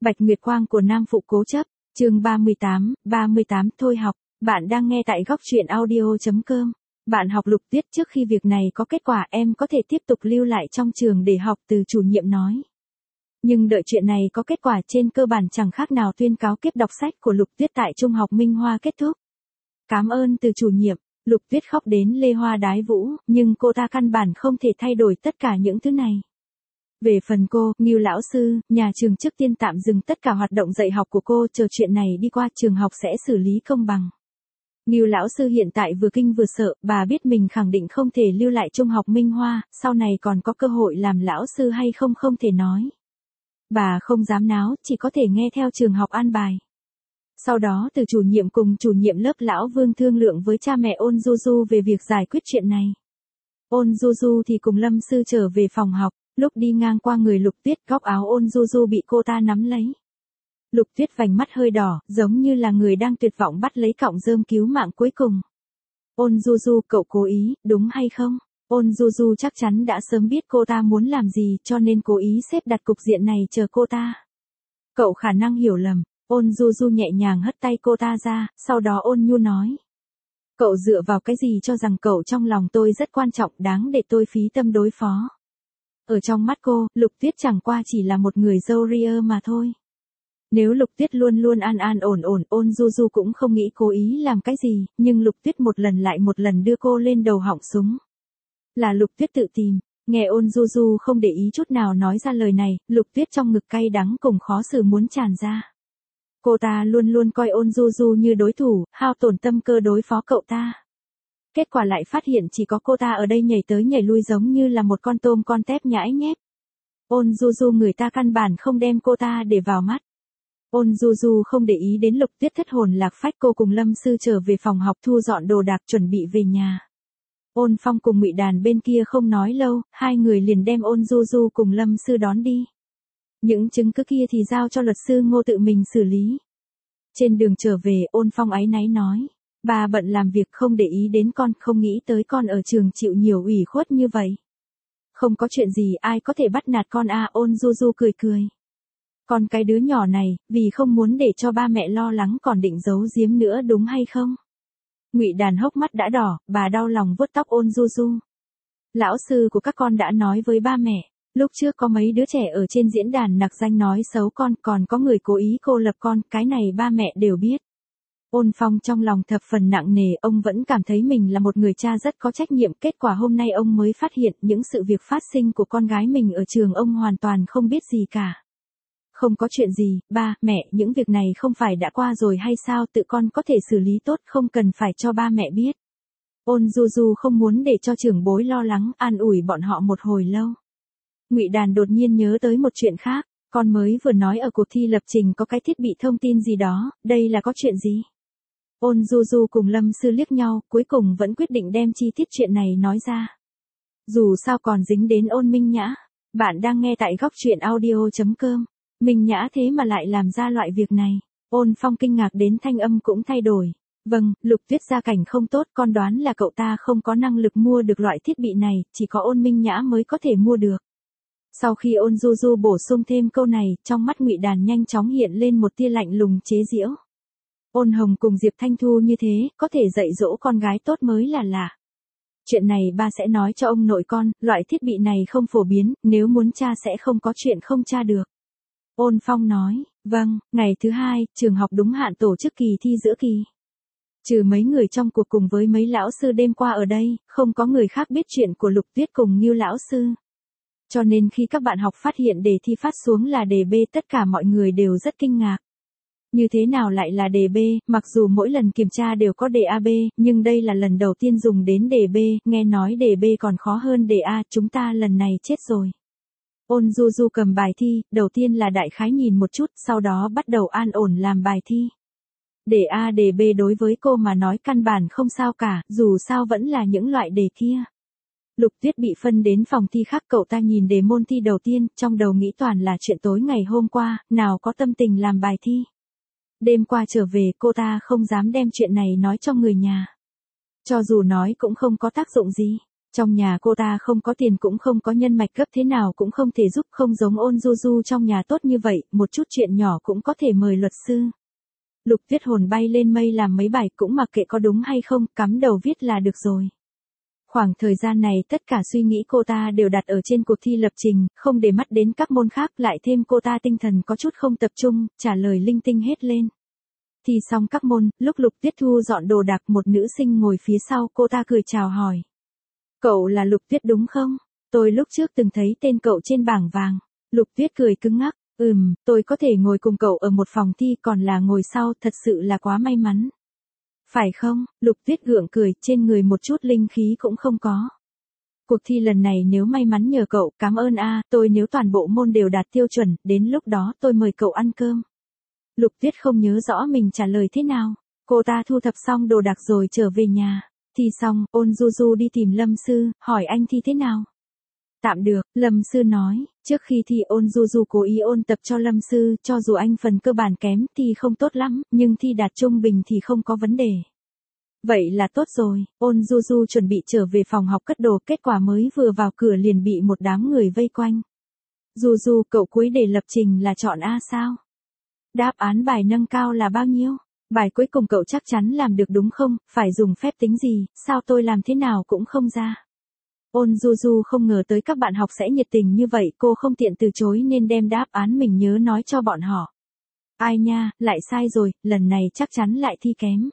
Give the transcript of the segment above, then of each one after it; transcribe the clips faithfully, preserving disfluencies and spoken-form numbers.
Bạch Nguyệt Quang của Nam Phụ Cố Chấp, chương ba mươi tám, ba mươi tám thôi học, bạn đang nghe tại góc truyện audio.com. Bạn học Lục Tuyết trước khi việc này có kết quả em có thể tiếp tục lưu lại trong trường để học, từ chủ nhiệm nói. Nhưng đợi chuyện này có kết quả trên cơ bản chẳng khác nào tuyên cáo kiếp đọc sách của Lục Tuyết tại Trung học Minh Hoa kết thúc. Cảm ơn từ chủ nhiệm, Lục Tuyết khóc đến lê hoa đái vũ, nhưng cô ta căn bản không thể thay đổi tất cả những thứ này. Về phần cô, Ngưu lão sư, nhà trường trước tiên tạm dừng tất cả hoạt động dạy học của cô, chờ chuyện này đi qua trường học sẽ xử lý công bằng. Ngưu lão sư hiện tại vừa kinh vừa sợ, bà biết mình khẳng định không thể lưu lại Trung học Minh Hoa, sau này còn có cơ hội làm lão sư hay không không thể nói. Bà không dám náo, chỉ có thể nghe theo trường học an bài. Sau đó từ chủ nhiệm cùng chủ nhiệm lớp lão Vương thương lượng với cha mẹ Ôn Du Du về việc giải quyết chuyện này. Ôn Du Du thì cùng Lâm sư trở về phòng học. Lúc đi ngang qua người Lục Tuyết, góc áo Ôn Du Du bị cô ta nắm lấy. Lục Tuyết vành mắt hơi đỏ, giống như là người đang tuyệt vọng bắt lấy cọng rơm cứu mạng cuối cùng. Ôn Du Du, cậu cố ý, đúng hay không? Ôn Du Du chắc chắn đã sớm biết cô ta muốn làm gì, cho nên cố ý xếp đặt cục diện này chờ cô ta. Cậu khả năng hiểu lầm. Ôn Du Du nhẹ nhàng hất tay cô ta ra, sau đó ôn nhu nói. Cậu dựa vào cái gì cho rằng cậu trong lòng tôi rất quan trọng, đáng để tôi phí tâm đối phó. Ở trong mắt cô, Lục Tuyết chẳng qua chỉ là một người dâu ria mà thôi. Nếu Lục Tuyết luôn luôn an an ổn ổn, Ôn Du Du cũng không nghĩ cố ý làm cái gì, nhưng Lục Tuyết một lần lại một lần đưa cô lên đầu họng súng. Là Lục Tuyết tự tìm, nghe Ôn Du Du không để ý chút nào nói ra lời này, Lục Tuyết trong ngực cay đắng cùng khó xử muốn tràn ra. Cô ta luôn luôn coi Ôn Du Du như đối thủ, hao tổn tâm cơ đối phó cậu ta. Kết quả lại phát hiện chỉ có cô ta ở đây nhảy tới nhảy lui giống như là một con tôm con tép nhãi nhép. Ôn Du Du người ta căn bản không đem cô ta để vào mắt. Ôn Du Du không để ý đến Lục Tuyết thất hồn lạc phách, cô cùng Lâm sư trở về phòng học thu dọn đồ đạc chuẩn bị về nhà. Ôn Phong cùng Ngụy Đàn bên kia không nói lâu, hai người liền đem Ôn Du Du cùng Lâm sư đón đi. Những chứng cứ kia thì giao cho luật sư Ngô tự mình xử lý. Trên đường trở về, Ôn Phong áy náy nói. Bà bận làm việc không để ý đến con, không nghĩ tới con ở trường chịu nhiều ủy khuất như vậy. Không có chuyện gì, ai có thể bắt nạt con à? Ôn Du Du cười cười. Con cái đứa nhỏ này, vì không muốn để cho ba mẹ lo lắng còn định giấu giếm nữa đúng hay không? Ngụy Đàn hốc mắt đã đỏ, bà đau lòng vuốt tóc Ôn Du Du. Lão sư của các con đã nói với ba mẹ, lúc trước có mấy đứa trẻ ở trên diễn đàn nặc danh nói xấu con, còn có người cố ý cô lập con, cái này ba mẹ đều biết. Ôn Phong trong lòng thập phần nặng nề, ông vẫn cảm thấy mình là một người cha rất có trách nhiệm, kết quả hôm nay ông mới phát hiện những sự việc phát sinh của con gái mình ở trường ông hoàn toàn không biết gì cả. Không có chuyện gì, ba, mẹ, những việc này không phải đã qua rồi hay sao, tự con có thể xử lý tốt, không cần phải cho ba mẹ biết. Ôn Du Du không muốn để cho trưởng bối lo lắng, an ủi bọn họ một hồi lâu. Ngụy Đàn đột nhiên nhớ tới một chuyện khác, con mới vừa nói ở cuộc thi lập trình có cái thiết bị thông tin gì đó, đây là có chuyện gì? Ôn Du Du cùng Lâm sư liếc nhau, cuối cùng vẫn quyết định đem chi tiết chuyện này nói ra. Dù sao còn dính đến Ôn Minh Nhã. Bạn đang nghe tại góc truyện audio.com. Minh Nhã thế mà lại làm ra loại việc này. Ôn Phong kinh ngạc đến thanh âm cũng thay đổi. Vâng, Lục Tuyết gia cảnh không tốt, con đoán là cậu ta không có năng lực mua được loại thiết bị này, chỉ có Ôn Minh Nhã mới có thể mua được. Sau khi Ôn Du Du bổ sung thêm câu này, trong mắt Ngụy Đàn nhanh chóng hiện lên một tia lạnh lùng chế giễu. Ôn Hồng cùng Diệp Thanh Thu như thế, có thể dạy dỗ con gái tốt mới là lạ. Chuyện này ba sẽ nói cho ông nội con, loại thiết bị này không phổ biến, nếu muốn tra sẽ không có chuyện không tra được. Ôn Phong nói, vâng, ngày thứ hai, trường học đúng hạn tổ chức kỳ thi giữa kỳ. Trừ mấy người trong cuộc cùng với mấy lão sư đêm qua ở đây, không có người khác biết chuyện của Lục Tuyết cùng Ngưu lão sư. Cho nên khi các bạn học phát hiện đề thi phát xuống là đề B, tất cả mọi người đều rất kinh ngạc. Như thế nào lại là đề B, mặc dù mỗi lần kiểm tra đều có đề A B, nhưng đây là lần đầu tiên dùng đến đề B, nghe nói đề B còn khó hơn đề A, chúng ta lần này chết rồi. Ôn Du Du cầm bài thi, đầu tiên là đại khái nhìn một chút, sau đó bắt đầu an ổn làm bài thi. Đề A đề B đối với cô mà nói căn bản không sao cả, dù sao vẫn là những loại đề kia. Lục Tuyết bị phân đến phòng thi khác, cậu ta nhìn đề môn thi đầu tiên, trong đầu nghĩ toàn là chuyện tối ngày hôm qua, nào có tâm tình làm bài thi. Đêm qua trở về, cô ta không dám đem chuyện này nói cho người nhà. Cho dù nói cũng không có tác dụng gì. Trong nhà cô ta không có tiền cũng không có nhân mạch cấp thế nào cũng không thể giúp, không giống Ôn Du Du trong nhà tốt như vậy, một chút chuyện nhỏ cũng có thể mời luật sư. Lục Tuyết hồn bay lên mây làm mấy bài cũng mặc kệ có đúng hay không, cắm đầu viết là được rồi. Khoảng thời gian này tất cả suy nghĩ cô ta đều đặt ở trên cuộc thi lập trình, không để mắt đến các môn khác, lại thêm cô ta tinh thần có chút không tập trung, trả lời linh tinh hết lên. Thi xong các môn, lúc Lục Tuyết thu dọn đồ đạc, một nữ sinh ngồi phía sau, cô ta cười chào hỏi. Cậu là Lục Tuyết đúng không? Tôi lúc trước từng thấy tên cậu trên bảng vàng. Lục Tuyết cười cứng ngắc, ừm, tôi có thể ngồi cùng cậu ở một phòng thi còn là ngồi sau, thật sự là quá may mắn. Phải không? Lục Tuyết gượng cười, trên người một chút linh khí cũng không có. Cuộc thi lần này nếu may mắn nhờ cậu, cảm ơn a, tôi nếu toàn bộ môn đều đạt tiêu chuẩn, đến lúc đó tôi mời cậu ăn cơm. Lục Tuyết không nhớ rõ mình trả lời thế nào. Cô ta thu thập xong đồ đạc rồi trở về nhà. Thi xong, Ôn Du Du đi tìm Lâm Sư, hỏi anh thi thế nào? Tạm được, Lâm Sư nói, trước khi thi Ôn Du Du cố ý ôn tập cho Lâm Sư, cho dù anh phần cơ bản kém thì không tốt lắm, nhưng thi đạt trung bình thì không có vấn đề. Vậy là tốt rồi, Ôn Du Du chuẩn bị trở về phòng học cất đồ, kết quả mới vừa vào cửa liền bị một đám người vây quanh. Du Du, cậu cuối đề lập trình là chọn A sao? Đáp án bài nâng cao là bao nhiêu? Bài cuối cùng cậu chắc chắn làm được đúng không? Phải dùng phép tính gì? Sao tôi làm thế nào cũng không ra. Ôn Du Du không ngờ tới các bạn học sẽ nhiệt tình như vậy, cô không tiện từ chối nên đem đáp án mình nhớ nói cho bọn họ. Ai nha, lại sai rồi, lần này chắc chắn lại thi kém.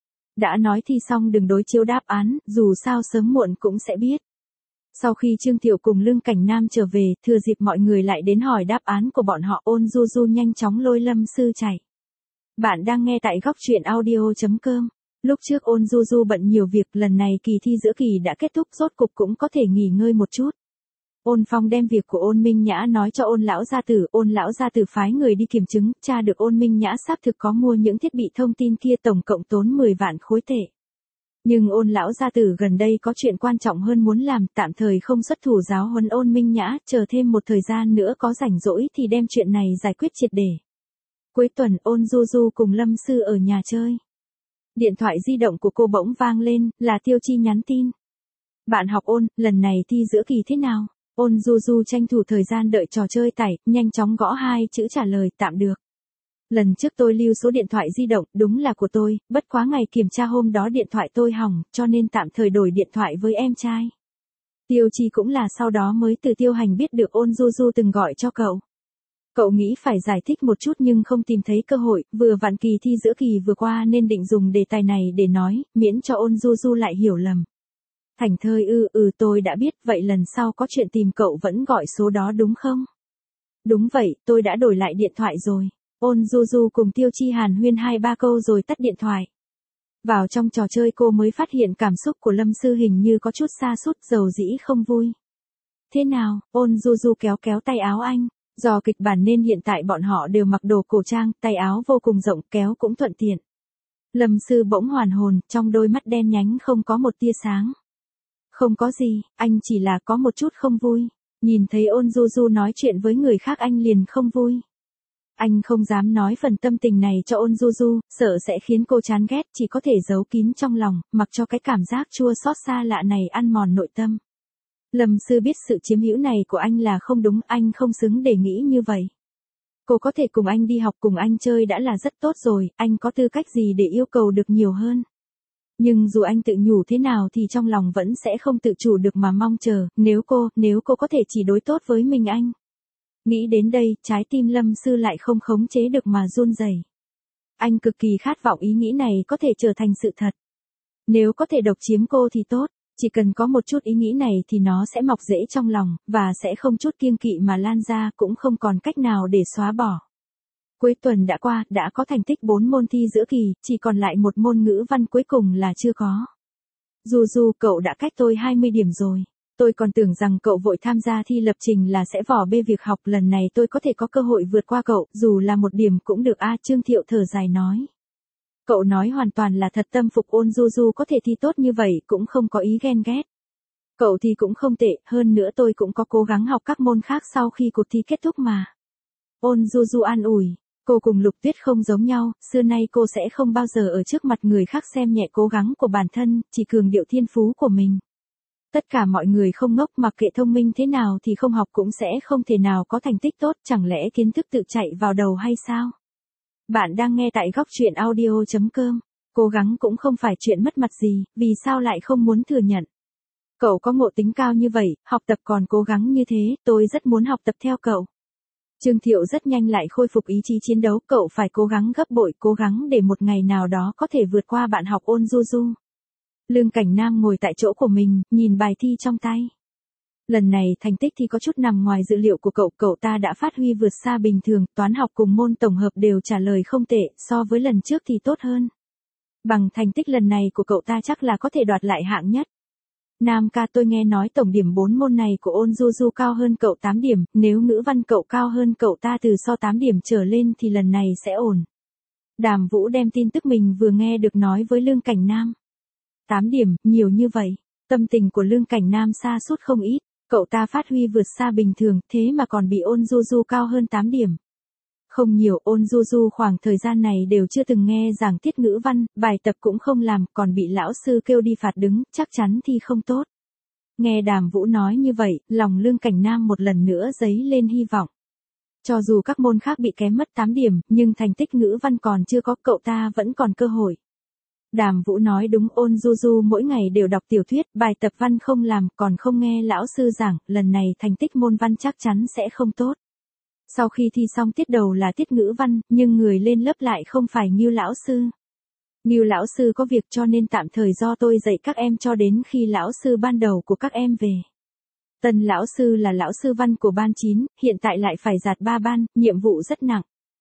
Đã nói thi xong đừng đối chiếu đáp án, dù sao sớm muộn cũng sẽ biết. Sau khi Trương Thiệu cùng Lương Cảnh Nam trở về, thừa dịp mọi người lại đến hỏi đáp án của bọn họ, Ôn Du Du nhanh chóng lôi Lâm Sư chạy. Bạn đang nghe tại góc truyện audio chấm com. Lúc trước Ôn Du Du bận nhiều việc, lần này kỳ thi giữa kỳ đã kết thúc, rốt cục cũng có thể nghỉ ngơi một chút. Ôn Phong đem việc của Ôn Minh Nhã nói cho Ôn lão gia tử, Ôn lão gia tử phái người đi kiểm chứng, tra được Ôn Minh Nhã xác thực có mua những thiết bị thông tin kia, tổng cộng tốn mười vạn khối tệ. Nhưng Ôn lão gia tử gần đây có chuyện quan trọng hơn muốn làm, tạm thời không xuất thủ giáo huấn Ôn Minh Nhã, chờ thêm một thời gian nữa có rảnh rỗi thì đem chuyện này giải quyết triệt để. Cuối tuần Ôn Du Du cùng Lâm Sư ở nhà chơi. Điện thoại di động của cô bỗng vang lên, là Tiêu Chi nhắn tin. Bạn học Ôn, lần này thi giữa kỳ thế nào? Ôn Du Du tranh thủ thời gian đợi trò chơi tải, nhanh chóng gõ hai chữ trả lời, tạm được. Lần trước tôi lưu số điện thoại di động, đúng là của tôi, bất quá ngày kiểm tra hôm đó điện thoại tôi hỏng, cho nên tạm thời đổi điện thoại với em trai. Tiêu Chi cũng là sau đó mới từ Tiêu Hành biết được Ôn Du Du từng gọi cho cậu. Cậu nghĩ phải giải thích một chút nhưng không tìm thấy cơ hội, vừa vặn kỳ thi giữa kỳ vừa qua nên định dùng đề tài này để nói, miễn cho Ôn Du Du lại hiểu lầm. Thành thơi ư, ừ tôi đã biết, vậy lần sau có chuyện tìm cậu vẫn gọi số đó đúng không? Đúng vậy, tôi đã đổi lại điện thoại rồi. Ôn Du Du cùng Tiêu Chi hàn huyên hai ba câu rồi tắt điện thoại. Vào trong trò chơi cô mới phát hiện cảm xúc của Lâm Sư hình như có chút sa sút, dầu dĩ không vui. Thế nào? Ôn Du Du kéo kéo tay áo anh. Do kịch bản nên hiện tại bọn họ đều mặc đồ cổ trang, tay áo vô cùng rộng, kéo cũng thuận tiện. Lâm Sư bỗng hoàn hồn, trong đôi mắt đen nhánh không có một tia sáng. Không có gì, anh chỉ là có một chút không vui. Nhìn thấy Ôn Du Du nói chuyện với người khác anh liền không vui. Anh không dám nói phần tâm tình này cho Ôn Du Du, sợ sẽ khiến cô chán ghét, chỉ có thể giấu kín trong lòng, mặc cho cái cảm giác chua xót xa lạ này ăn mòn nội tâm. Lâm Sư biết sự chiếm hữu này của anh là không đúng, anh không xứng để nghĩ như vậy. Cô có thể cùng anh đi học, cùng anh chơi đã là rất tốt rồi, anh có tư cách gì để yêu cầu được nhiều hơn. Nhưng dù anh tự nhủ thế nào thì trong lòng vẫn sẽ không tự chủ được mà mong chờ, nếu cô, nếu cô có thể chỉ đối tốt với mình anh. Nghĩ đến đây, trái tim Lâm Sư lại không khống chế được mà run rẩy. Anh cực kỳ khát vọng ý nghĩ này có thể trở thành sự thật. Nếu có thể độc chiếm cô thì tốt, chỉ cần có một chút ý nghĩ này thì nó sẽ mọc rễ trong lòng, và sẽ không chút kiêng kỵ mà lan ra, cũng không còn cách nào để xóa bỏ. Cuối tuần đã qua, đã có thành tích bốn môn thi giữa kỳ, chỉ còn lại một môn ngữ văn cuối cùng là chưa có. Du Du, cậu đã cách tôi hai mươi điểm rồi. Tôi còn tưởng rằng cậu vội tham gia thi lập trình là sẽ vỏ bê việc học, lần này tôi có thể có cơ hội vượt qua cậu, dù là một điểm cũng được a. Trương Thiệu thở dài nói. Cậu nói hoàn toàn là thật, tâm phục Ôn Du Du có thể thi tốt như vậy, cũng không có ý ghen ghét. Cậu thì cũng không tệ, hơn nữa tôi cũng có cố gắng học các môn khác sau khi cuộc thi kết thúc mà. Ôn Du Du an ủi. Cô cùng Lục Tuyết không giống nhau, xưa nay cô sẽ không bao giờ ở trước mặt người khác xem nhẹ cố gắng của bản thân, chỉ cường điệu thiên phú của mình. Tất cả mọi người không ngốc, mặc kệ thông minh thế nào thì không học cũng sẽ không thể nào có thành tích tốt, chẳng lẽ kiến thức tự chạy vào đầu hay sao? Bạn đang nghe tại góc chuyện audio chấm com. Cố gắng cũng không phải chuyện mất mặt gì, vì sao lại không muốn thừa nhận? Cậu có ngộ tính cao như vậy, học tập còn cố gắng như thế, tôi rất muốn học tập theo cậu. Trương Thiệu rất nhanh lại khôi phục ý chí chiến đấu, cậu phải cố gắng gấp bội, cố gắng để một ngày nào đó có thể vượt qua bạn học Ôn Du Du. Lương Cảnh Nam ngồi tại chỗ của mình, nhìn bài thi trong tay. Lần này thành tích thì có chút nằm ngoài dự liệu của cậu, cậu ta đã phát huy vượt xa bình thường, toán học cùng môn tổng hợp đều trả lời không tệ, so với lần trước thì tốt hơn. Bằng thành tích lần này của cậu ta chắc là có thể đoạt lại hạng nhất. Nam ca, tôi nghe nói tổng điểm bốn môn này của Ôn Du Du cao hơn cậu tám điểm, nếu ngữ văn cậu cao hơn cậu ta từ so tám điểm trở lên thì lần này sẽ ổn. Đàm Vũ đem tin tức mình vừa nghe được nói với Lương Cảnh Nam. tám điểm, nhiều như vậy. Tâm tình của Lương Cảnh Nam sa sút không ít, cậu ta phát huy vượt xa bình thường, thế mà còn bị Ôn Du Du cao hơn tám điểm. Không nhiều, Ôn Du Du khoảng thời gian này đều chưa từng nghe giảng tiết ngữ văn, bài tập cũng không làm, còn bị lão sư kêu đi phạt đứng, chắc chắn thi không tốt. Nghe Đàm Vũ nói như vậy, lòng Lương Cảnh Nam một lần nữa dấy lên hy vọng. Cho dù các môn khác bị kém mất tám điểm, nhưng thành tích ngữ văn còn chưa có, cậu ta vẫn còn cơ hội. Đàm Vũ nói đúng, Ôn Du Du mỗi ngày đều đọc tiểu thuyết, bài tập văn không làm, còn không nghe lão sư giảng, lần này thành tích môn văn chắc chắn sẽ không tốt. Sau khi thi xong tiết đầu là tiết ngữ văn, nhưng người lên lớp lại không phải Ngưu lão sư. Ngưu lão sư có việc cho nên tạm thời do tôi dạy các em cho đến khi lão sư ban đầu của các em về. Tân lão sư là lão sư văn của ban chín, hiện tại lại phải dạt ba ban, nhiệm vụ rất nặng.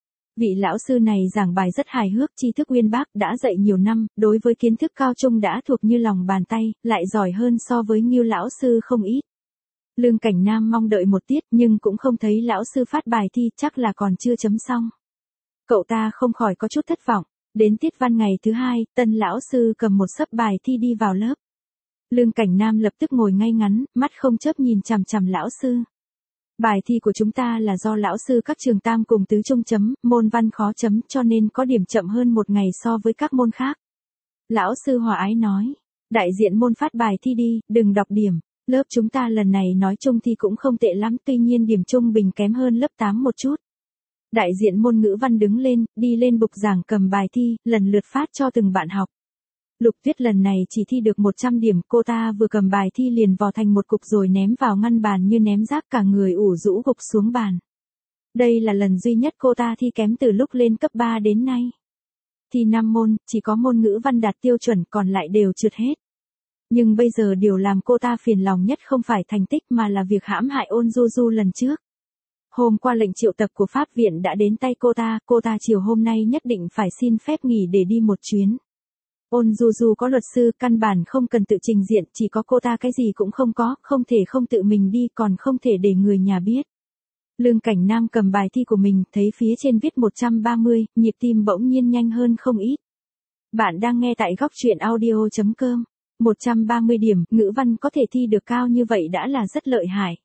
Vị lão sư này giảng bài rất hài hước, tri thức uyên bác, đã dạy nhiều năm, đối với kiến thức cao trung đã thuộc như lòng bàn tay, lại giỏi hơn so với Ngưu lão sư không ít. Lương Cảnh Nam mong đợi một tiết nhưng cũng không thấy lão sư phát bài thi, chắc là còn chưa chấm xong. Cậu ta không khỏi có chút thất vọng. Đến tiết văn ngày thứ hai, tân lão sư cầm một xấp bài thi đi vào lớp. Lương Cảnh Nam lập tức ngồi ngay ngắn, mắt không chớp nhìn chằm chằm lão sư. Bài thi của chúng ta là do lão sư các trường tam cùng tứ trung chấm, môn văn khó chấm cho nên có điểm chậm hơn một ngày so với các môn khác. Lão sư hòa ái nói, đại diện môn phát bài thi đi, đừng đọc điểm. Lớp chúng ta lần này nói chung thì cũng không tệ lắm, tuy nhiên điểm trung bình kém hơn lớp tám một chút. Đại diện môn ngữ văn đứng lên, đi lên bục giảng cầm bài thi, lần lượt phát cho từng bạn học. Lục Tuyết lần này chỉ thi được một trăm điểm, cô ta vừa cầm bài thi liền vò thành một cục rồi ném vào ngăn bàn như ném rác, cả người ủ rũ gục xuống bàn. Đây là lần duy nhất cô ta thi kém từ lúc lên cấp ba đến nay. Thi năm môn, chỉ có môn ngữ văn đạt tiêu chuẩn, còn lại đều trượt hết. Nhưng bây giờ điều làm cô ta phiền lòng nhất không phải thành tích mà là việc hãm hại Ôn Du Du lần trước. Hôm qua lệnh triệu tập của pháp viện đã đến tay cô ta, cô ta chiều hôm nay nhất định phải xin phép nghỉ để đi một chuyến. Ôn Du Du có luật sư, căn bản không cần tự trình diện, chỉ có cô ta cái gì cũng không có, không thể không tự mình đi, còn không thể để người nhà biết. Lương Cảnh Nam cầm bài thi của mình, thấy phía trên viết một trăm ba mươi, nhịp tim bỗng nhiên nhanh hơn không ít. Bạn đang nghe tại góc chuyện audio chấm com. một trăm ba mươi điểm, ngữ văn có thể thi được cao như vậy đã là rất lợi hại.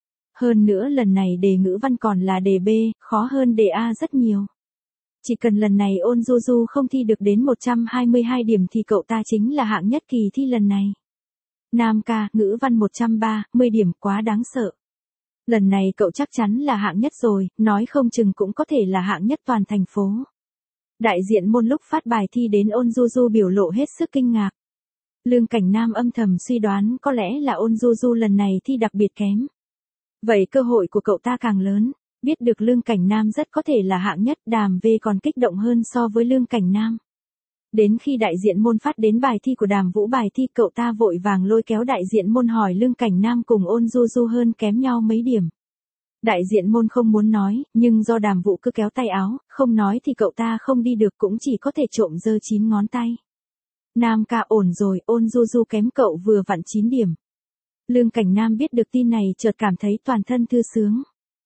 Hơn nữa lần này đề ngữ văn còn là đề B, khó hơn đề A rất nhiều. Chỉ cần lần này Ôn Du Du không thi được đến một trăm hai mươi hai điểm thì cậu ta chính là hạng nhất kỳ thi lần này. Nam ca, ngữ văn một trăm ba mươi điểm quá đáng sợ. Lần này cậu chắc chắn là hạng nhất rồi, nói không chừng cũng có thể là hạng nhất toàn thành phố. Đại diện môn lúc phát bài thi đến Ôn Du Du biểu lộ hết sức kinh ngạc. Lương Cảnh Nam âm thầm suy đoán có lẽ là Ôn Du Du lần này thi đặc biệt kém. Vậy cơ hội của cậu ta càng lớn, biết được Lương Cảnh Nam rất có thể là hạng nhất, Đàm V còn kích động hơn so với Lương Cảnh Nam. Đến khi đại diện môn phát đến bài thi của Đàm Vũ bài thi, cậu ta vội vàng lôi kéo đại diện môn hỏi Lương Cảnh Nam cùng Ôn Du Du hơn kém nhau mấy điểm. Đại diện môn không muốn nói, nhưng do Đàm Vũ cứ kéo tay áo, không nói thì cậu ta không đi được, cũng chỉ có thể trộm giơ chín ngón tay. Nam ca, ổn rồi, Ôn Du Du kém cậu vừa vặn chín điểm. Lương Cảnh Nam biết được tin này chợt cảm thấy toàn thân thư sướng.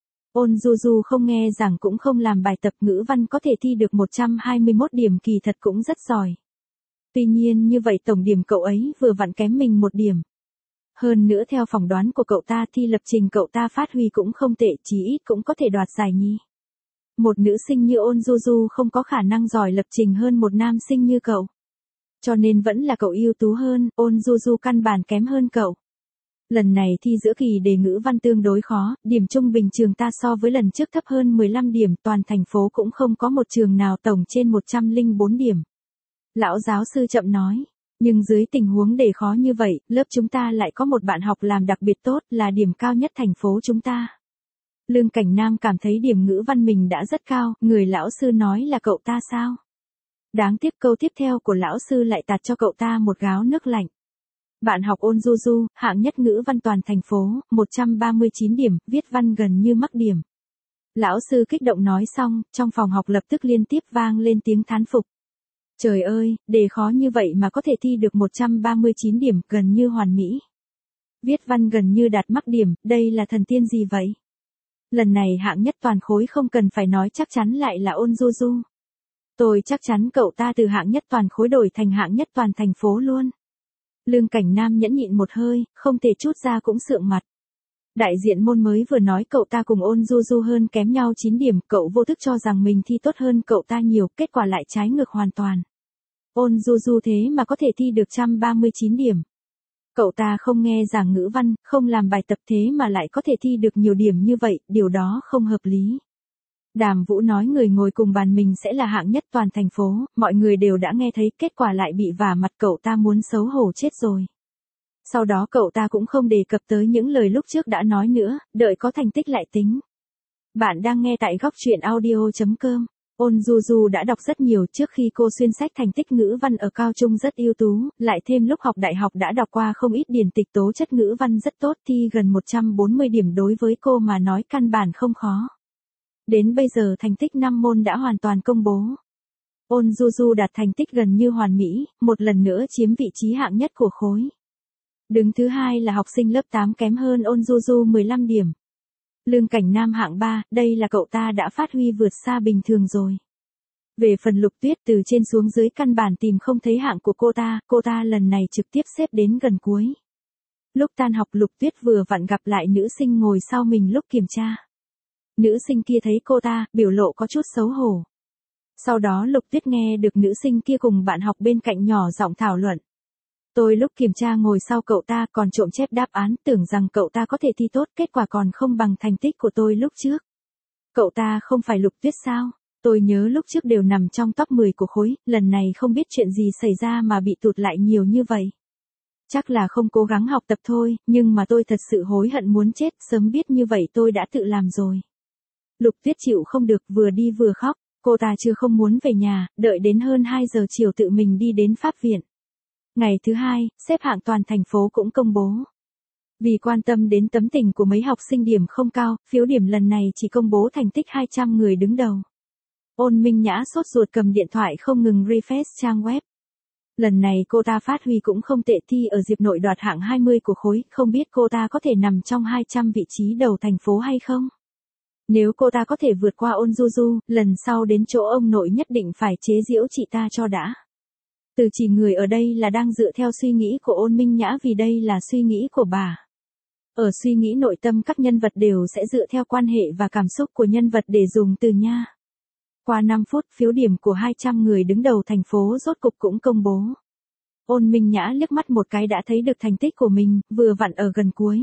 Ôn Du Du không nghe giảng cũng không làm bài tập, ngữ văn có thể thi được một trăm hai mươi mốt điểm, kỳ thật cũng rất giỏi. Tuy nhiên như vậy tổng điểm cậu ấy vừa vặn kém mình một điểm. Hơn nữa theo phỏng đoán của cậu ta thi lập trình cậu ta phát huy cũng không tệ, chí ít cũng có thể đoạt giải nhì. Một nữ sinh như Ôn Du Du không có khả năng giỏi lập trình hơn một nam sinh như cậu. Cho nên vẫn là cậu ưu tú hơn, Ôn Du Du căn bản kém hơn cậu. Lần này thi giữa kỳ đề ngữ văn tương đối khó, điểm trung bình trường ta so với lần trước thấp hơn mười lăm điểm, toàn thành phố cũng không có một trường nào tổng trên một trăm lẻ bốn điểm. Lão giáo sư chậm nói, nhưng dưới tình huống đề khó như vậy, lớp chúng ta lại có một bạn học làm đặc biệt tốt, là điểm cao nhất thành phố chúng ta. Lương Cảnh Nam cảm thấy điểm ngữ văn mình đã rất cao, người lão sư nói là cậu ta sao? Đáng tiếc câu tiếp theo của lão sư lại tạt cho cậu ta một gáo nước lạnh. Bạn học Ôn Du Du, hạng nhất ngữ văn toàn thành phố, một trăm ba mươi chín điểm, viết văn gần như mắc điểm. Lão sư kích động nói xong, trong phòng học lập tức liên tiếp vang lên tiếng thán phục. Trời ơi, đề khó như vậy mà có thể thi được một trăm ba mươi chín điểm, gần như hoàn mỹ. Viết văn gần như đạt mắc điểm, đây là thần tiên gì vậy? Lần này hạng nhất toàn khối không cần phải nói chắc chắn lại là Ôn Du Du. Tôi chắc chắn cậu ta từ hạng nhất toàn khối đổi thành hạng nhất toàn thành phố luôn. Lương Cảnh Nam nhẫn nhịn một hơi, không thể chút ra cũng sượng mặt. Đại diện môn mới vừa nói cậu ta cùng Ôn Du Du hơn kém nhau chín điểm, cậu vô thức cho rằng mình thi tốt hơn cậu ta nhiều, kết quả lại trái ngược hoàn toàn. Ôn Du Du thế mà có thể thi được một trăm ba mươi chín điểm. Cậu ta không nghe giảng ngữ văn, không làm bài tập thế mà lại có thể thi được nhiều điểm như vậy, điều đó không hợp lý. Đàm Vũ nói người ngồi cùng bàn mình sẽ là hạng nhất toàn thành phố, mọi người đều đã nghe thấy, kết quả lại bị vả mặt, cậu ta muốn xấu hổ chết rồi. Sau đó cậu ta cũng không đề cập tới những lời lúc trước đã nói nữa, đợi có thành tích lại tính. Bạn đang nghe tại góc truyện audio chấm com. Ôn Du Du đã đọc rất nhiều trước khi cô xuyên sách thành tích ngữ văn ở cao trung rất ưu tú, lại thêm lúc học đại học đã đọc qua không ít điển tịch, tố chất ngữ văn rất tốt, thi gần một trăm bốn mươi điểm đối với cô mà nói căn bản không khó. Đến bây giờ thành tích năm môn đã hoàn toàn công bố. Ôn Du Du đạt thành tích gần như hoàn mỹ, một lần nữa chiếm vị trí hạng nhất của khối. Đứng thứ hai là học sinh lớp tám kém hơn Ôn Du Du mười lăm điểm. Lương Cảnh Nam hạng ba, đây là cậu ta đã phát huy vượt xa bình thường rồi. Về phần Lục Tuyết, từ trên xuống dưới căn bản tìm không thấy hạng của cô ta, cô ta lần này trực tiếp xếp đến gần cuối. Lúc tan học Lục Tuyết vừa vặn gặp lại nữ sinh ngồi sau mình lúc kiểm tra. Nữ sinh kia thấy cô ta, biểu lộ có chút xấu hổ. Sau đó Lục Tuyết nghe được nữ sinh kia cùng bạn học bên cạnh nhỏ giọng thảo luận. Tôi lúc kiểm tra ngồi sau cậu ta còn trộm chép đáp án, tưởng rằng cậu ta có thể thi tốt, kết quả còn không bằng thành tích của tôi lúc trước. Cậu ta không phải Lục Tuyết sao? Tôi nhớ lúc trước đều nằm trong top mười của khối, lần này không biết chuyện gì xảy ra mà bị tụt lại nhiều như vậy. Chắc là không cố gắng học tập thôi, nhưng mà tôi thật sự hối hận muốn chết, sớm biết như vậy tôi đã tự làm rồi. Lục Tuyết chịu không được, vừa đi vừa khóc, cô ta chưa không muốn về nhà, đợi đến hơn hai giờ chiều tự mình đi đến pháp viện. Ngày thứ hai, xếp hạng toàn thành phố cũng công bố. Vì quan tâm đến tấm tình của mấy học sinh điểm không cao, phiếu điểm lần này chỉ công bố thành tích hai trăm người đứng đầu. Ôn Minh Nhã sốt ruột cầm điện thoại không ngừng refresh trang web. Lần này cô ta phát huy cũng không tệ, thi ở Diệp Nội đoạt hạng hai mươi của khối, không biết cô ta có thể nằm trong hai trăm vị trí đầu thành phố hay không? Nếu cô ta có thể vượt qua Ôn Du Du, lần sau đến chỗ ông nội nhất định phải chế giễu chị ta cho đã. Từ chỉ người ở đây là đang dựa theo suy nghĩ của Ôn Minh Nhã vì đây là suy nghĩ của bà. Ở suy nghĩ nội tâm các nhân vật đều sẽ dựa theo quan hệ và cảm xúc của nhân vật để dùng từ nha. Qua năm phút, phiếu điểm của hai trăm người đứng đầu thành phố rốt cục cũng công bố. Ôn Minh Nhã liếc mắt một cái đã thấy được thành tích của mình, vừa vặn ở gần cuối.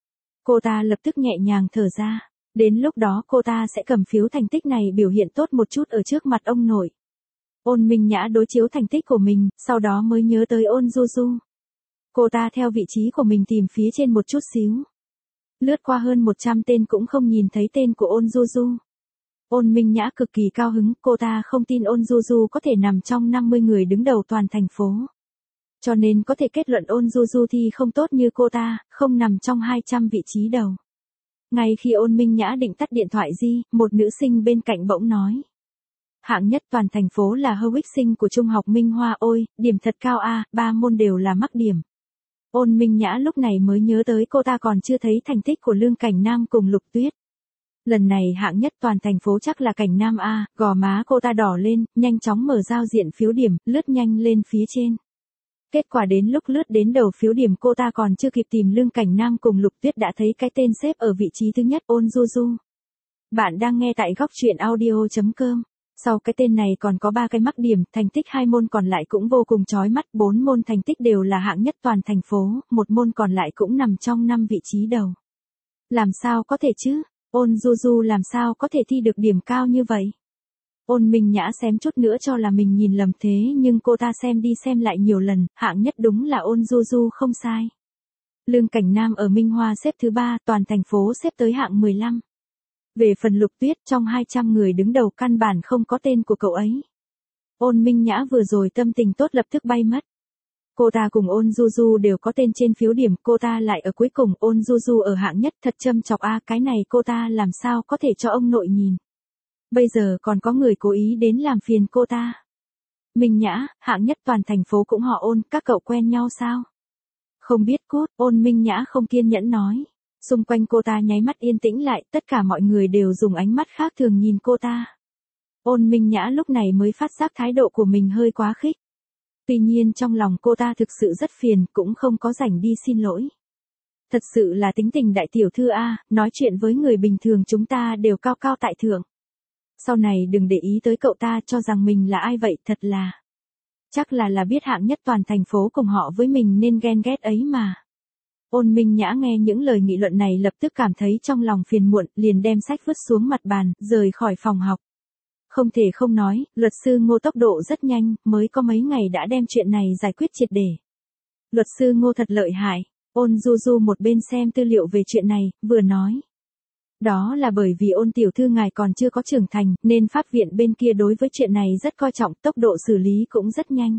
Cô ta lập tức nhẹ nhàng thở ra. Đến lúc đó cô ta sẽ cầm phiếu thành tích này biểu hiện tốt một chút ở trước mặt ông nội. Ôn Minh Nhã đối chiếu thành tích của mình, sau đó mới nhớ tới Ôn Du Du. Cô ta theo vị trí của mình tìm phía trên một chút xíu. Lướt qua hơn một trăm tên cũng không nhìn thấy tên của Ôn Du Du. Ôn Minh Nhã cực kỳ cao hứng, cô ta không tin Ôn Du Du có thể nằm trong năm mươi người đứng đầu toàn thành phố. Cho nên có thể kết luận Ôn Du Du thi không tốt như cô ta, không nằm trong hai trăm vị trí đầu. Ngay khi Ôn Minh Nhã định tắt điện thoại di, một nữ sinh bên cạnh bỗng nói. Hạng nhất toàn thành phố là Hơ Ích sinh của Trung học Minh Hoa, ôi, điểm thật cao a, ba môn đều là mắc điểm. Ôn Minh Nhã lúc này mới nhớ tới cô ta còn chưa thấy thành tích của Lương Cảnh Nam cùng Lục Tuyết. Lần này hạng nhất toàn thành phố chắc là Cảnh Nam a, gò má cô ta đỏ lên, nhanh chóng mở giao diện phiếu điểm, lướt nhanh lên phía trên. Kết quả đến lúc lướt đến đầu phiếu điểm cô ta còn chưa kịp tìm Lương Cảnh Nam cùng Lục Tuyết đã thấy cái tên xếp ở vị trí thứ nhất, Ôn Du Du. Bạn đang nghe tại góc truyện audio chấm com. Sau cái tên này còn có ba cái mắc điểm, thành tích hai môn còn lại cũng vô cùng chói mắt, bốn môn thành tích đều là hạng nhất toàn thành phố, một môn còn lại cũng nằm trong năm vị trí đầu. Làm sao có thể chứ? Ôn Du Du làm sao có thể thi được điểm cao như vậy? Ôn Minh Nhã xém chút nữa cho là mình nhìn lầm thế nhưng cô ta xem đi xem lại nhiều lần, hạng nhất đúng là Ôn Du Du không sai. Lương Cảnh Nam ở Minh Hoa xếp thứ ba, toàn thành phố xếp tới hạng mười lăm. Về phần Lục Tuyết, trong hai trăm người đứng đầu căn bản không có tên của cậu ấy. Ôn Minh Nhã vừa rồi tâm tình tốt lập tức bay mất. Cô ta cùng Ôn Du Du đều có tên trên phiếu điểm, cô ta lại ở cuối cùng, Ôn Du Du ở hạng nhất, thật châm chọc a, cái này cô ta làm sao có thể cho ông nội nhìn. Bây giờ còn có người cố ý đến làm phiền cô ta. Minh Nhã, hạng nhất toàn thành phố cũng họ Ôn, các cậu quen nhau sao? Không biết cốt, Ôn Minh Nhã không kiên nhẫn nói. Xung quanh cô ta nháy mắt yên tĩnh lại, tất cả mọi người đều dùng ánh mắt khác thường nhìn cô ta. Ôn Minh Nhã lúc này mới phát giác thái độ của mình hơi quá khích. Tuy nhiên trong lòng cô ta thực sự rất phiền, cũng không có rảnh đi xin lỗi. Thật sự là tính tình đại tiểu thư a, nói chuyện với người bình thường chúng ta đều cao cao tại thượng. Sau này đừng để ý tới cậu ta, cho rằng mình là ai vậy, thật là. Chắc là là biết hạng nhất toàn thành phố cùng họ với mình nên ghen ghét ấy mà. Ôn Minh Nhã nghe những lời nghị luận này lập tức cảm thấy trong lòng phiền muộn, liền đem sách vứt xuống mặt bàn, rời khỏi phòng học. Không thể không nói, luật sư Ngô tốc độ rất nhanh, mới có mấy ngày đã đem chuyện này giải quyết triệt để. Luật sư Ngô thật lợi hại. Ôn Du Du một bên xem tư liệu về chuyện này, vừa nói. Đó là bởi vì Ôn tiểu thư ngài còn chưa có trưởng thành, nên pháp viện bên kia đối với chuyện này rất coi trọng, tốc độ xử lý cũng rất nhanh.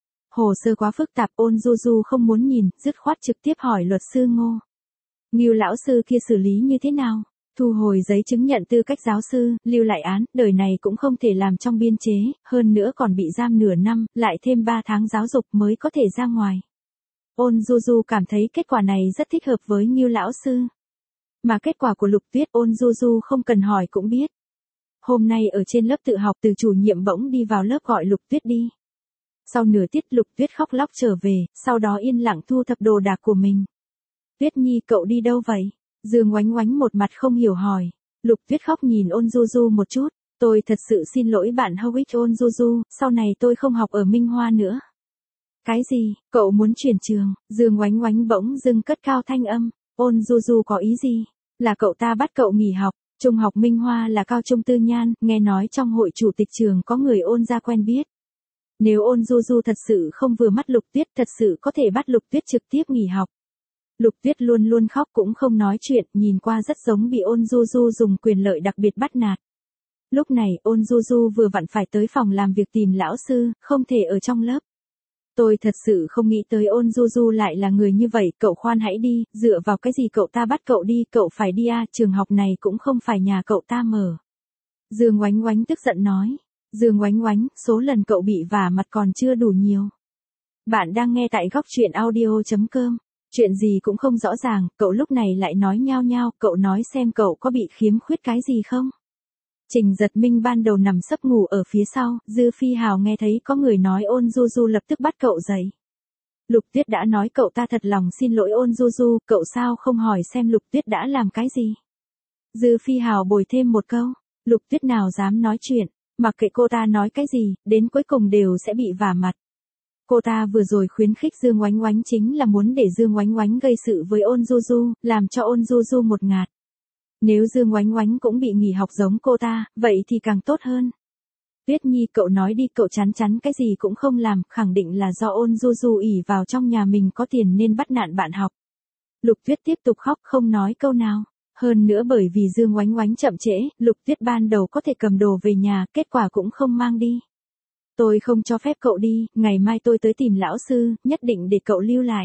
Hồ sơ quá phức tạp, Ôn Du Du không muốn nhìn, dứt khoát trực tiếp hỏi luật sư Ngô. Ngưu lão sư kia xử lý như thế nào? Thu hồi giấy chứng nhận tư cách giáo sư, lưu lại án, đời này cũng không thể làm trong biên chế, hơn nữa còn bị giam nửa năm, lại thêm ba tháng giáo dục mới có thể ra ngoài. Ôn Du Du cảm thấy kết quả này rất thích hợp với Ngưu lão sư. Mà kết quả của Lục Tuyết, Ôn Du Du không cần hỏi cũng biết. Hôm nay ở trên lớp tự học, từ chủ nhiệm bỗng đi vào lớp gọi Lục Tuyết đi. Sau nửa tiết Lục Tuyết khóc lóc trở về, sau đó yên lặng thu thập đồ đạc của mình. Tuyết Nhi cậu đi đâu vậy? Dương Oánh Oánh một mặt không hiểu hỏi. Lục Tuyết khóc nhìn Ôn Du Du một chút. Tôi thật sự xin lỗi bạn Howich Ôn Du Du, sau này tôi không học ở Minh Hoa nữa. Cái gì, cậu muốn chuyển trường? Dương Oánh Oánh bỗng dưng cất cao thanh âm. Ôn Du Du có ý gì? Là cậu ta bắt cậu nghỉ học. Trung học Minh Hoa là cao trung tư nhan, nghe nói trong hội chủ tịch trường có người Ôn gia quen biết. Nếu Ôn Du Du thật sự không vừa mắt Lục Tuyết, thật sự có thể bắt Lục Tuyết trực tiếp nghỉ học. Lục Tuyết luôn luôn khóc cũng không nói chuyện, nhìn qua rất giống bị Ôn Du Du dùng quyền lợi đặc biệt bắt nạt. Lúc này, Ôn Du Du vừa vặn phải tới phòng làm việc tìm lão sư, không thể ở trong lớp. Tôi thật sự không nghĩ tới Ôn Du Du lại là người như vậy, cậu khoan hãy đi, dựa vào cái gì cậu ta bắt cậu đi, cậu phải đi à, trường học này cũng không phải nhà cậu ta mở. Dương Oánh Oánh tức giận nói. Dương Oánh Oánh, số lần cậu bị vả mặt còn chưa đủ nhiều. Bạn đang nghe tại góc truyện audio chấm com. Chuyện gì cũng không rõ ràng, cậu lúc này lại nói nhao nhao, cậu nói xem cậu có bị khiếm khuyết cái gì không? Trình Giật Minh ban đầu nằm sấp ngủ ở phía sau, Dư Phi Hào nghe thấy có người nói Ôn Du Du lập tức bắt cậu dậy. Lục Tuyết đã nói cậu ta thật lòng xin lỗi Ôn Du Du, cậu sao không hỏi xem Lục Tuyết đã làm cái gì? Dư Phi Hào bồi thêm một câu, Lục Tuyết nào dám nói chuyện, mặc kệ cô ta nói cái gì, đến cuối cùng đều sẽ bị vả mặt. Cô ta vừa rồi khuyến khích Dương Oánh Oánh chính là muốn để Dương Oánh Oánh gây sự với Ôn Du Du, làm cho Ôn Du Du một ngạt. Nếu Dương Oánh Oánh cũng bị nghỉ học giống cô ta, vậy thì càng tốt hơn. Tuyết Nhi cậu nói đi, cậu chắn chắn cái gì cũng không làm, khẳng định là do Ôn Du Du ỷ vào trong nhà mình có tiền nên bắt nạt bạn học. Lục Tuyết tiếp tục khóc không nói câu nào. Hơn nữa bởi vì Dương Oánh Oánh chậm trễ, Lục Tuyết ban đầu có thể cầm đồ về nhà, kết quả cũng không mang đi. Tôi không cho phép cậu đi, ngày mai tôi tới tìm lão sư, nhất định để cậu lưu lại.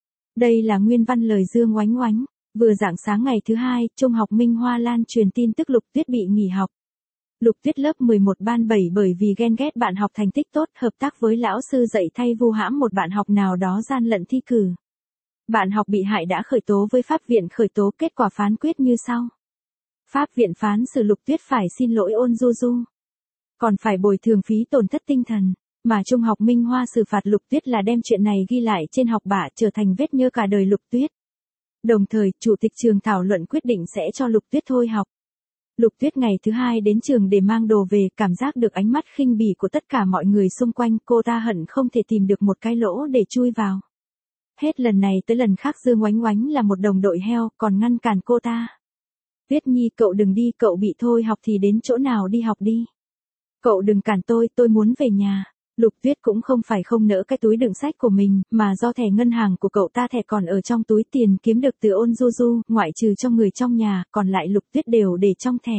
Đây là nguyên văn lời Dương Oánh Oánh. Vừa rạng sáng ngày thứ hai, Trung học Minh Hoa lan truyền tin tức Lục Tuyết bị nghỉ học. Lục Tuyết lớp mười một ban bảy bởi vì ghen ghét bạn học thành tích tốt, hợp tác với lão sư dạy thay vu hãm một bạn học nào đó gian lận thi cử. Bạn học bị hại đã khởi tố với pháp viện khởi tố, kết quả phán quyết như sau. Pháp viện phán xử Lục Tuyết phải xin lỗi Ôn Du Du. Còn phải bồi thường phí tổn thất tinh thần, mà Trung học Minh Hoa xử phạt Lục Tuyết là đem chuyện này ghi lại trên học bạ trở thành vết nhơ cả đời Lục Tuyết. Đồng thời, chủ tịch trường thảo luận quyết định sẽ cho Lục Tuyết thôi học. Lục Tuyết ngày thứ hai đến trường để mang đồ về, cảm giác được ánh mắt khinh bỉ của tất cả mọi người xung quanh, cô ta hận không thể tìm được một cái lỗ để chui vào. Hết lần này tới lần khác Dương Oánh Oánh là một đồng đội heo, còn ngăn cản cô ta. Tuyết Nhi, cậu đừng đi, cậu bị thôi học thì đến chỗ nào đi học đi. Cậu đừng cản tôi, tôi muốn về nhà. Lục Tuyết cũng không phải không nỡ cái túi đựng sách của mình, mà do thẻ ngân hàng của cậu ta thẻ còn ở trong túi tiền kiếm được từ Ôn Du Du, ngoại trừ cho người trong nhà, còn lại Lục Tuyết đều để trong thẻ.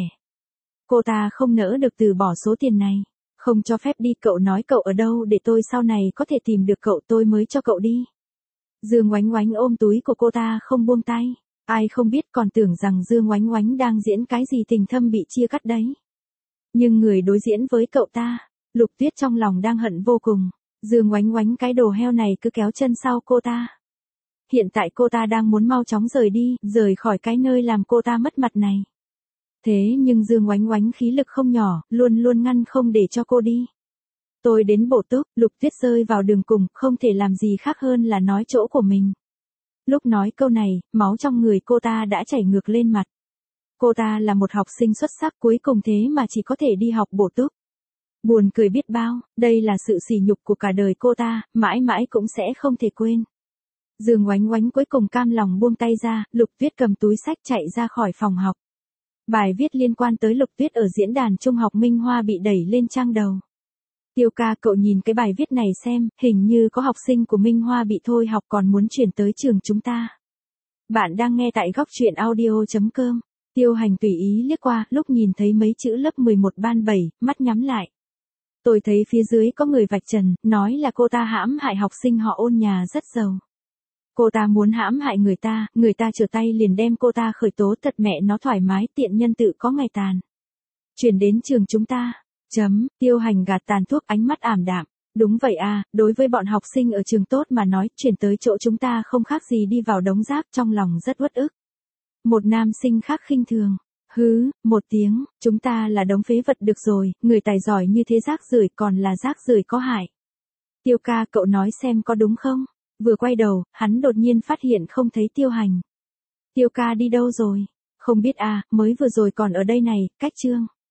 Cô ta không nỡ được từ bỏ số tiền này. Không cho phép đi, cậu nói cậu ở đâu để tôi sau này có thể tìm được cậu tôi mới cho cậu đi. Dương Oánh Oánh ôm túi của cô ta không buông tay. Ai không biết còn tưởng rằng Dương Oánh Oánh đang diễn cái gì tình thâm bị chia cắt đấy. Nhưng người đối diễn với cậu ta, Lục Tuyết trong lòng đang hận vô cùng. Dương Oánh Oánh cái đồ heo này cứ kéo chân sau cô ta. Hiện tại cô ta đang muốn mau chóng rời đi, rời khỏi cái nơi làm cô ta mất mặt này. Thế nhưng Dương Oánh Oánh khí lực không nhỏ, luôn luôn ngăn không để cho cô đi. Tôi đến bổ túc, Lục Tuyết rơi vào đường cùng, không thể làm gì khác hơn là nói chỗ của mình. Lúc nói câu này, máu trong người cô ta đã chảy ngược lên mặt. Cô ta là một học sinh xuất sắc, cuối cùng thế mà chỉ có thể đi học bổ túc. Buồn cười biết bao, đây là sự sỉ nhục của cả đời cô ta, mãi mãi cũng sẽ không thể quên. Dương Oánh Oánh cuối cùng cam lòng buông tay ra, Lục Tuyết cầm túi sách chạy ra khỏi phòng học. Bài viết liên quan tới Lục Tuyết ở diễn đàn trung học Minh Hoa bị đẩy lên trang đầu. Tiêu ca, cậu nhìn cái bài viết này xem, hình như có học sinh của Minh Hoa bị thôi học còn muốn chuyển tới trường chúng ta. Bạn đang nghe tại góc truyện audio chấm com. Tiêu Hành tùy ý liếc qua, lúc nhìn thấy mấy chữ lớp mười một ban bảy, mắt nhắm lại. Tôi thấy phía dưới có người vạch trần, nói là cô ta hãm hại học sinh họ Ôn nhà rất giàu. Cô ta muốn hãm hại người ta, người ta trở tay liền đem cô ta khởi tố, thật mẹ nó thoải mái, tiện nhân tự có ngày tàn. Chuyển đến trường chúng ta. Chấm, Tiêu Hành gạt tàn thuốc, ánh mắt ảm đạm. Đúng vậy à, đối với bọn học sinh ở trường tốt mà nói, chuyển tới chỗ chúng ta không khác gì đi vào đống rác, trong lòng rất uất ức. Một nam sinh khác khinh thường. Hứ, một tiếng, chúng ta là đống phế vật được rồi, người tài giỏi như thế rác rưởi còn là rác rưởi có hại. Tiêu ca, cậu nói xem có đúng không? Vừa quay đầu, hắn đột nhiên phát hiện không thấy Tiêu Hành. Tiêu ca đi đâu rồi? Không biết à, mới vừa rồi còn ở đây này, cách chương.